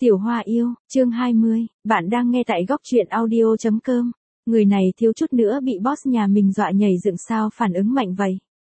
Tiểu Hoa yêu, chương 20, bạn đang nghe tại góc truyện audio.com. Người này thiếu chút nữa bị boss nhà mình dọa nhảy dựng sao phản ứng mạnh vậy.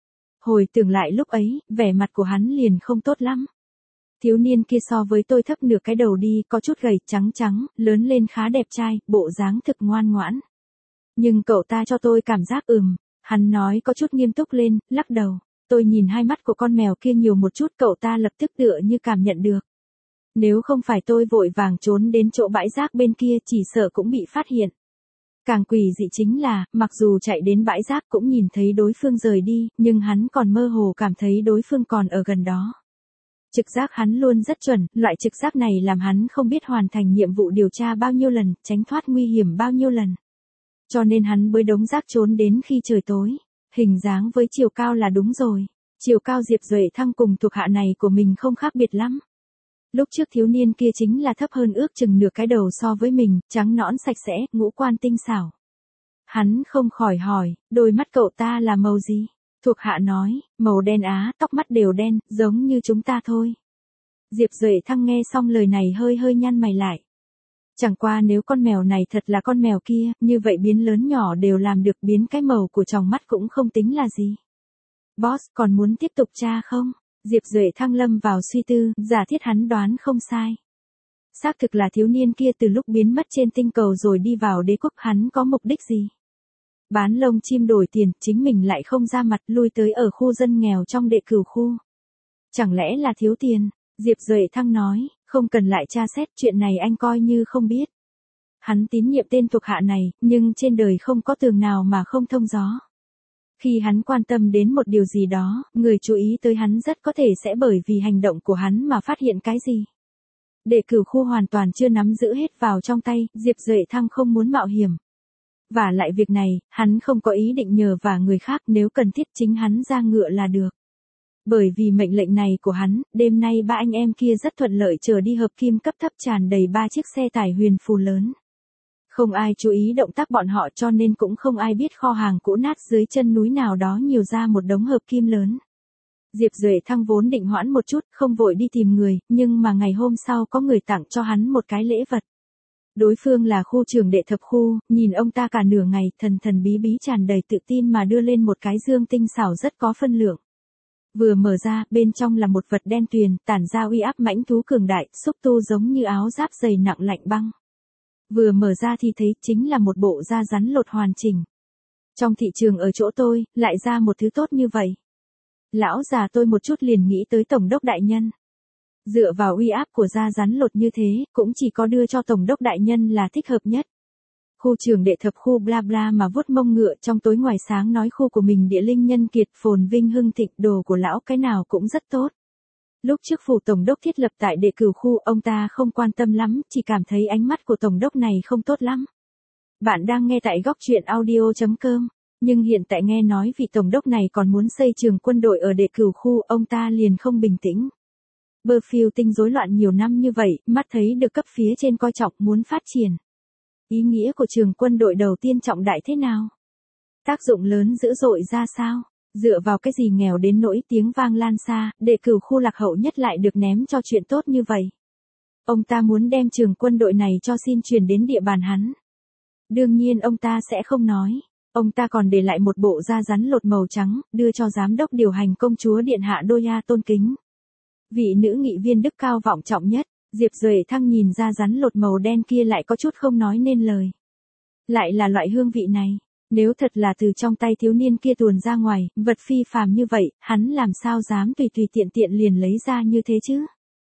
Hồi tưởng lại lúc ấy, vẻ mặt của hắn liền không tốt lắm. Thiếu niên kia so với tôi thấp nửa cái đầu đi, có chút gầy, trắng trắng, lớn lên khá đẹp trai, bộ dáng thực ngoan ngoãn. Nhưng cậu ta cho tôi cảm giác hắn nói có chút nghiêm túc lên, lắc đầu. Tôi nhìn hai mắt của con mèo kia nhiều một chút, cậu ta lập tức tựa như cảm nhận được. Nếu không phải tôi vội vàng trốn đến chỗ bãi rác bên kia chỉ sợ cũng bị phát hiện. Càng quỷ dị chính là, mặc dù chạy đến bãi rác cũng nhìn thấy đối phương rời đi, nhưng hắn còn mơ hồ cảm thấy đối phương còn ở gần đó. Trực giác hắn luôn rất chuẩn, loại trực giác này làm hắn không biết hoàn thành nhiệm vụ điều tra bao nhiêu lần, tránh thoát nguy hiểm bao nhiêu lần. Cho nên hắn bới đống rác trốn đến khi trời tối. Hình dáng với chiều cao là đúng rồi. Chiều cao Diệp Duệ Thăng cùng thuộc hạ này của mình không khác biệt lắm. Lúc trước thiếu niên kia chính là thấp hơn ước chừng nửa cái đầu so với mình, trắng nõn sạch sẽ, ngũ quan tinh xảo. Hắn không khỏi hỏi, đôi mắt cậu ta là màu gì? Thuộc hạ nói, màu đen á, tóc mắt đều đen, giống như chúng ta thôi. Diệp Duệ Thăng nghe xong lời này hơi hơi nhăn mày lại. Chẳng qua nếu con mèo này thật là con mèo kia, như vậy biến lớn nhỏ đều làm được, biến cái màu của tròng mắt cũng không tính là gì. Boss còn muốn tiếp tục tra không? Diệp Duệ Thăng lâm vào suy tư, giả thiết hắn đoán không sai. Xác thực là thiếu niên kia từ lúc biến mất trên tinh cầu rồi đi vào đế quốc, hắn có mục đích gì? Bán lông chim đổi tiền, chính mình lại không ra mặt, lui tới ở khu dân nghèo trong Đệ Cửu khu. Chẳng lẽ là thiếu tiền? Diệp Duệ Thăng nói, không cần lại tra xét, chuyện này anh coi như không biết. Hắn tín nhiệm tên thuộc hạ này, nhưng trên đời không có tường nào mà không thông gió. Khi hắn quan tâm đến một điều gì đó, người chú ý tới hắn rất có thể sẽ bởi vì hành động của hắn mà phát hiện cái gì. Đệ Cửu khu hoàn toàn chưa nắm giữ hết vào trong tay, Diệp Duệ Thăng không muốn mạo hiểm. Và lại việc này, hắn không có ý định nhờ vả người khác, nếu cần thiết chính hắn ra ngựa là được. Bởi vì mệnh lệnh này của hắn, đêm nay ba anh em kia rất thuận lợi chờ đi hợp kim cấp thấp tràn đầy 3 chiếc xe tải huyền phù lớn. Không ai chú ý động tác bọn họ cho nên cũng không ai biết kho hàng cũ nát dưới chân núi nào đó nhiều ra một đống hợp kim lớn. Diệp Duệ Thăng vốn định hoãn một chút, không vội đi tìm người, nhưng mà ngày hôm sau có người tặng cho hắn một cái lễ vật. Đối phương là khu trưởng Đệ Thập khu, nhìn ông ta cả nửa ngày, thần thần bí bí tràn đầy tự tin mà đưa lên một cái dương tinh xảo rất có phân lượng. Vừa mở ra, bên trong là một vật đen tuyền, tản ra uy áp mãnh thú cường đại, xúc tu giống như áo giáp dày nặng lạnh băng. Vừa mở ra thì thấy chính là một bộ da rắn lột hoàn chỉnh. Trong thị trường ở chỗ tôi, lại ra một thứ tốt như vậy. Lão già tôi một chút liền nghĩ tới Tổng đốc đại nhân. Dựa vào uy áp của da rắn lột như thế, cũng chỉ có đưa cho Tổng đốc đại nhân là thích hợp nhất. Khu trưởng Đệ Thập khu bla bla mà vuốt mông ngựa trong tối ngoài sáng nói khu của mình địa linh nhân kiệt phồn vinh hưng thịnh, đồ của lão cái nào cũng rất tốt. Lúc trước phủ Tổng đốc thiết lập tại Đệ Cửu khu, ông ta không quan tâm lắm, chỉ cảm thấy ánh mắt của Tổng đốc này không tốt lắm. Bạn đang nghe tại góc truyện audio.com, nhưng hiện tại nghe nói vị Tổng đốc này còn muốn xây trường quân đội ở Đệ Cửu khu, ông ta liền không bình tĩnh. Bơ phiêu tinh rối loạn nhiều năm như vậy, mắt thấy được cấp phía trên coi trọng muốn phát triển. Ý nghĩa của trường quân đội đầu tiên trọng đại thế nào? Tác dụng lớn dữ dội ra sao? Dựa vào cái gì nghèo đến nỗi tiếng vang lan xa, Đệ Cửu khu lạc hậu nhất lại được ném cho chuyện tốt như vậy? Ông ta muốn đem trường quân đội này cho xin truyền đến địa bàn hắn. Đương nhiên ông ta sẽ không nói. Ông ta còn để lại một bộ da rắn lột màu trắng, đưa cho giám đốc điều hành công chúa điện hạ Doya tôn kính. Vị nữ nghị viên đức cao vọng trọng nhất. Diệp Duệ Thăng nhìn ra rắn lột màu đen kia lại có chút không nói nên lời. Lại là loại hương vị này. Nếu thật là từ trong tay thiếu niên kia tuồn ra ngoài, vật phi phàm như vậy, hắn làm sao dám tùy tùy tiện tiện liền lấy ra như thế chứ?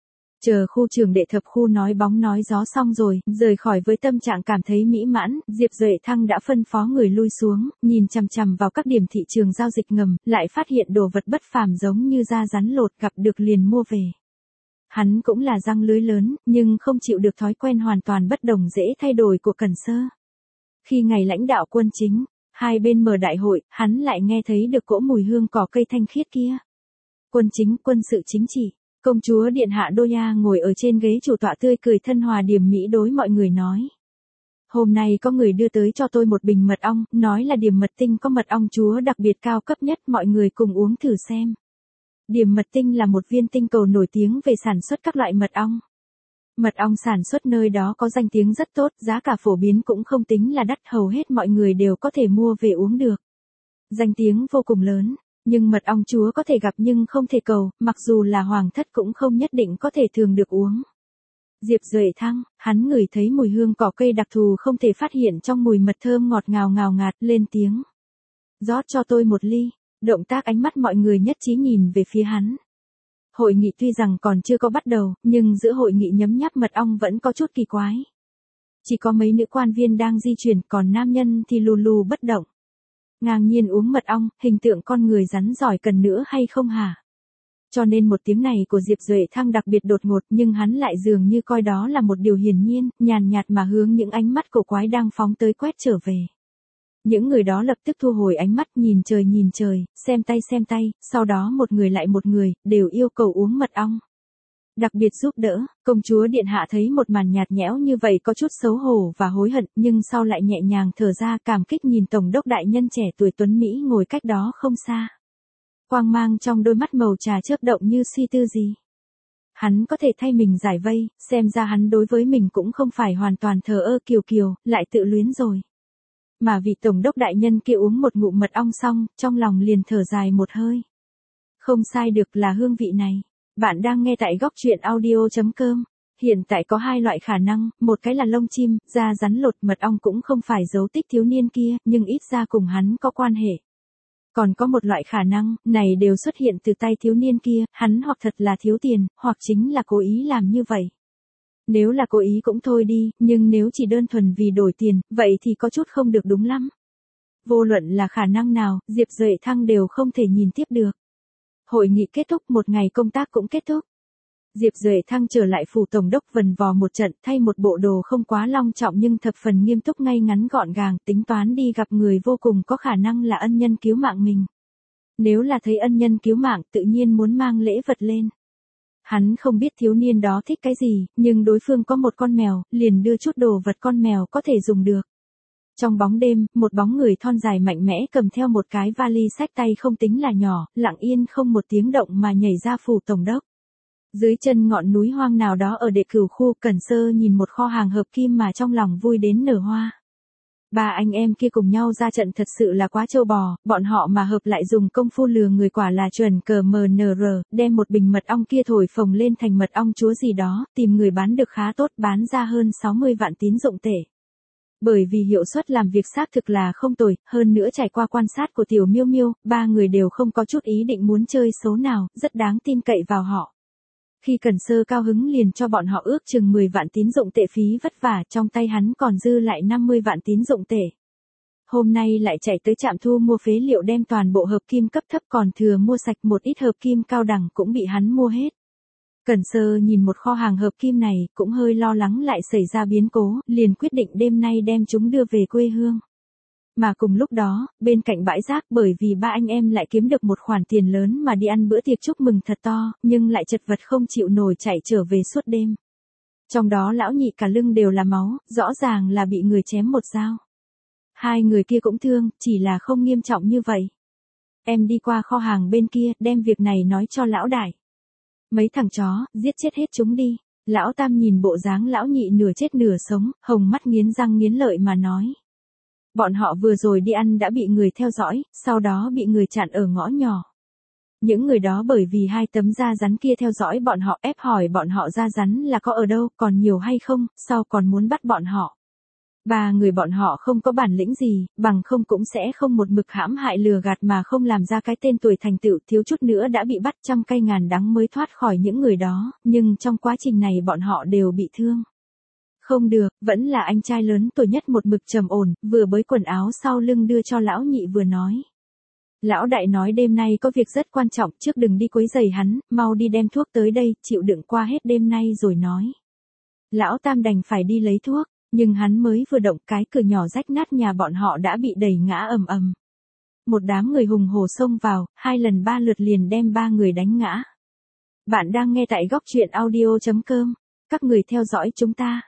Chờ khu trưởng Đệ Thập khu nói bóng nói gió xong rồi, rời khỏi với tâm trạng cảm thấy mỹ mãn, Diệp Duệ Thăng đã phân phó người lui xuống, nhìn chằm chằm vào các điểm thị trường giao dịch ngầm, lại phát hiện đồ vật bất phàm giống như da rắn lột, gặp được liền mua về. Hắn cũng là răng lưới lớn, nhưng không chịu được thói quen hoàn toàn bất đồng dễ thay đổi của Cẩn Sơ. Khi ngày lãnh đạo quân chính, hai bên mở đại hội, hắn lại nghe thấy được cỗ mùi hương cỏ cây thanh khiết kia. Quân chính, quân sự chính trị, công chúa điện hạ Doya ngồi ở trên ghế chủ tọa tươi cười thân hòa điềm mỹ đối mọi người nói. Hôm nay có người đưa tới cho tôi một bình mật ong, nói là điểm mật tinh có mật ong chúa đặc biệt cao cấp nhất, mọi người cùng uống thử xem. Điểm mật tinh là một viên tinh cầu nổi tiếng về sản xuất các loại mật ong. Mật ong sản xuất nơi đó có danh tiếng rất tốt, giá cả phổ biến cũng không tính là đắt, hầu hết mọi người đều có thể mua về uống được. Danh tiếng vô cùng lớn, nhưng mật ong chúa có thể gặp nhưng không thể cầu, mặc dù là hoàng thất cũng không nhất định có thể thường được uống. Diệp Duệ Thăng, hắn ngửi thấy mùi hương cỏ cây đặc thù không thể phát hiện trong mùi mật thơm ngọt ngào ngào ngạt, lên tiếng. Rót cho tôi một ly, động tác ánh mắt mọi người nhất trí nhìn về phía hắn. Hội nghị tuy rằng còn chưa có bắt đầu, nhưng giữa hội nghị nhấm nháp mật ong vẫn có chút kỳ quái. Chỉ có mấy nữ quan viên đang di chuyển, còn nam nhân thì lù lù bất động. Ngang nhiên uống mật ong, hình tượng con người rắn giỏi cần nữa hay không hả? Cho nên một tiếng này của Diệp Duệ Thăng đặc biệt đột ngột, nhưng hắn lại dường như coi đó là một điều hiển nhiên, nhàn nhạt mà hướng những ánh mắt cổ quái đang phóng tới quét trở về. Những người đó lập tức thu hồi ánh mắt, nhìn trời, xem tay, sau đó một người lại một người, đều yêu cầu uống mật ong. Đặc biệt giúp đỡ, công chúa điện hạ thấy một màn nhạt nhẽo như vậy có chút xấu hổ và hối hận, nhưng sau lại nhẹ nhàng thở ra, cảm kích nhìn tổng đốc đại nhân trẻ tuổi tuấn Mỹ ngồi cách đó không xa. Quang mang trong đôi mắt màu trà chớp động như suy tư gì. Hắn có thể thay mình giải vây, xem ra hắn đối với mình cũng không phải hoàn toàn thờ ơ, kiều, lại tự luyến rồi. Mà vị tổng đốc đại nhân kia uống một ngụm mật ong xong, trong lòng liền thở dài một hơi. Không sai được, là hương vị này. Bạn đang nghe tại góc truyện audio.com. Hiện tại có hai loại khả năng, một cái là lông chim, da rắn lột, mật ong cũng không phải dấu tích thiếu niên kia, nhưng ít ra cùng hắn có quan hệ. Còn có một loại khả năng, này đều xuất hiện từ tay thiếu niên kia, hắn hoặc thật là thiếu tiền, hoặc chính là cố ý làm như vậy. Nếu là cố ý cũng thôi đi, nhưng nếu chỉ đơn thuần vì đổi tiền, vậy thì có chút không được đúng lắm. Vô luận là khả năng nào, Diệp Duệ Thăng đều không thể nhìn tiếp được. Hội nghị kết thúc, một ngày công tác cũng kết thúc. Diệp Duệ Thăng trở lại phủ tổng đốc vần vò một trận, thay một bộ đồ không quá long trọng nhưng thập phần nghiêm túc, ngay ngắn gọn gàng, tính toán đi gặp người vô cùng có khả năng là ân nhân cứu mạng mình. Nếu là thấy ân nhân cứu mạng, tự nhiên muốn mang lễ vật lên. Hắn không biết thiếu niên đó thích cái gì, nhưng đối phương có một con mèo, liền đưa chút đồ vật con mèo có thể dùng được. Trong bóng đêm, một bóng người thon dài mạnh mẽ cầm theo một cái vali xách tay không tính là nhỏ, lặng yên không một tiếng động mà nhảy ra phủ tổng đốc. Dưới chân ngọn núi hoang nào đó ở Đệ Cửu khu, Cẩn Sơ nhìn một kho hàng hợp kim mà trong lòng vui đến nở hoa. Ba anh em kia cùng nhau ra trận thật sự là quá trâu bò, bọn họ mà hợp lại dùng công phu lừa người quả là chuẩn cờ MNR, đem một bình mật ong kia thổi phồng lên thành mật ong chúa gì đó, tìm người bán được khá tốt, bán ra hơn 60 vạn tín dụng tệ. Bởi vì hiệu suất làm việc xác thực là không tồi, hơn nữa trải qua quan sát của Tiểu Miêu Miêu, ba người đều không có chút ý định muốn chơi xấu nào, rất đáng tin cậy vào họ. Khi Cẩn Sơ cao hứng liền cho bọn họ ước chừng 10 vạn tín dụng tệ phí vất vả, trong tay hắn còn dư lại 50 vạn tín dụng tệ. Hôm nay lại chạy tới trạm thu mua phế liệu đem toàn bộ hợp kim cấp thấp còn thừa mua sạch, một ít hợp kim cao đẳng cũng bị hắn mua hết. Cẩn Sơ nhìn một kho hàng hợp kim này, cũng hơi lo lắng lại xảy ra biến cố, liền quyết định đêm nay đem chúng đưa về quê hương. Mà cùng lúc đó, bên cạnh bãi rác, bởi vì ba anh em lại kiếm được một khoản tiền lớn mà đi ăn bữa tiệc chúc mừng thật to, nhưng lại chật vật không chịu nổi chạy trở về suốt đêm. Trong đó lão nhị cả lưng đều là máu, rõ ràng là bị người chém một dao. Hai người kia cũng thương, chỉ là không nghiêm trọng như vậy. Em đi qua kho hàng bên kia, đem việc này nói cho lão đại. Mấy thằng chó, giết chết hết chúng đi. Lão Tam nhìn bộ dáng lão nhị nửa chết nửa sống, hồng mắt nghiến răng nghiến lợi mà nói. Bọn họ vừa rồi đi ăn đã bị người theo dõi, sau đó bị người chặn ở ngõ nhỏ. Những người đó bởi vì hai tấm da rắn kia theo dõi bọn họ, ép hỏi bọn họ da rắn là có ở đâu, còn nhiều hay không, sau còn muốn bắt bọn họ. Ba người bọn họ không có bản lĩnh gì, bằng không cũng sẽ không một mực hãm hại lừa gạt mà không làm ra cái tên tuổi thành tựu, thiếu chút nữa đã bị bắt, trăm cay ngàn đắng mới thoát khỏi những người đó, nhưng trong quá trình này bọn họ đều bị thương. Không được, vẫn là anh trai lớn tuổi nhất một mực trầm ổn, vừa bới quần áo sau lưng đưa cho lão nhị vừa nói. Lão đại nói đêm nay có việc rất quan trọng, trước đừng đi quấy rầy hắn, mau đi đem thuốc tới đây, chịu đựng qua hết đêm nay rồi nói. Lão Tam đành phải đi lấy thuốc, nhưng hắn mới vừa động, cái cửa nhỏ rách nát nhà bọn họ đã bị đẩy ngã ầm ầm. Một đám người hùng hổ xông vào, 2 lần 3 lượt liền đem 3 người đánh ngã. Bạn đang nghe tại góc truyện audio.com, các người theo dõi chúng ta.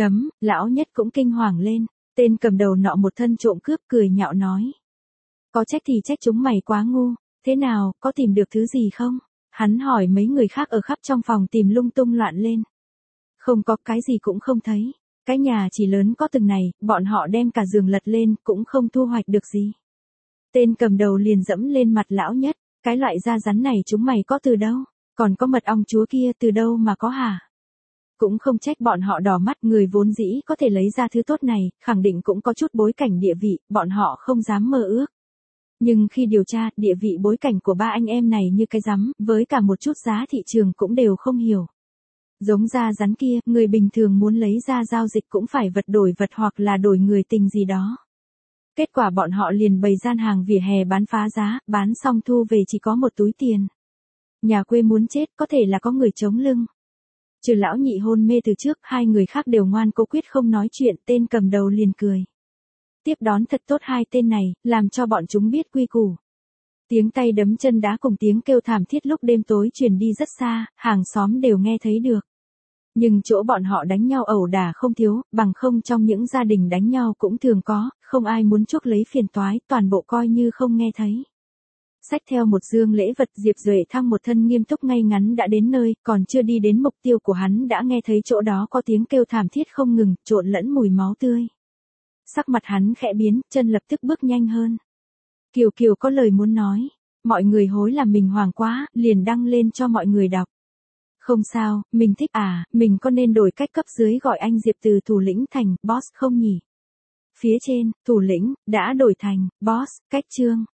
Lão nhất cũng kinh hoàng lên, tên cầm đầu nọ một thân trộm cướp cười nhạo nói. Có trách thì trách chúng mày quá ngu, thế nào, có tìm được thứ gì không? Hắn hỏi mấy người khác ở khắp trong phòng tìm lung tung loạn lên. Không có, cái gì cũng không thấy. Cái nhà chỉ lớn có từng này, bọn họ đem cả giường lật lên cũng không thu hoạch được gì. Tên cầm đầu liền dẫm lên mặt lão nhất, cái loại da rắn này chúng mày có từ đâu, còn có mật ong chúa kia từ đâu mà có hả? Cũng không trách bọn họ đỏ mắt, người vốn dĩ có thể lấy ra thứ tốt này, khẳng định cũng có chút bối cảnh địa vị, bọn họ không dám mơ ước. Nhưng khi điều tra, địa vị bối cảnh của ba anh em này như cái rắm, với cả một chút giá thị trường cũng đều không hiểu. Giống da rắn kia, người bình thường muốn lấy ra giao dịch cũng phải vật đổi vật hoặc là đổi người tình gì đó. Kết quả bọn họ liền bày gian hàng vỉa hè bán phá giá, bán xong thu về chỉ có một túi tiền. Nhà quê muốn chết, có thể là có người chống lưng. Trừ lão nhị hôn mê từ trước, hai người khác đều ngoan cố quyết không nói chuyện, tên cầm đầu liền cười. Tiếp đón thật tốt hai tên này, làm cho bọn chúng biết quy củ. Tiếng tay đấm chân đá cùng tiếng kêu thảm thiết lúc đêm tối truyền đi rất xa, hàng xóm đều nghe thấy được. Nhưng chỗ bọn họ đánh nhau ẩu đả không thiếu, bằng không trong những gia đình đánh nhau cũng thường có, không ai muốn chuốc lấy phiền toái, toàn bộ coi như không nghe thấy. Xách theo một dương lễ vật, Diệp Duệ Thăng một thân nghiêm túc ngay ngắn đã đến nơi, còn chưa đi đến mục tiêu của hắn đã nghe thấy chỗ đó có tiếng kêu thảm thiết không ngừng, trộn lẫn mùi máu tươi. Sắc mặt hắn khẽ biến, chân lập tức bước nhanh hơn. Kiều Kiều có lời muốn nói, mọi người hối làm mình hoảng quá, liền đăng lên cho mọi người đọc. Không sao, mình thích à, mình có nên đổi cách cấp dưới gọi anh Diệp từ thủ lĩnh thành boss không nhỉ? Phía trên, thủ lĩnh, đã đổi thành boss, cách chương.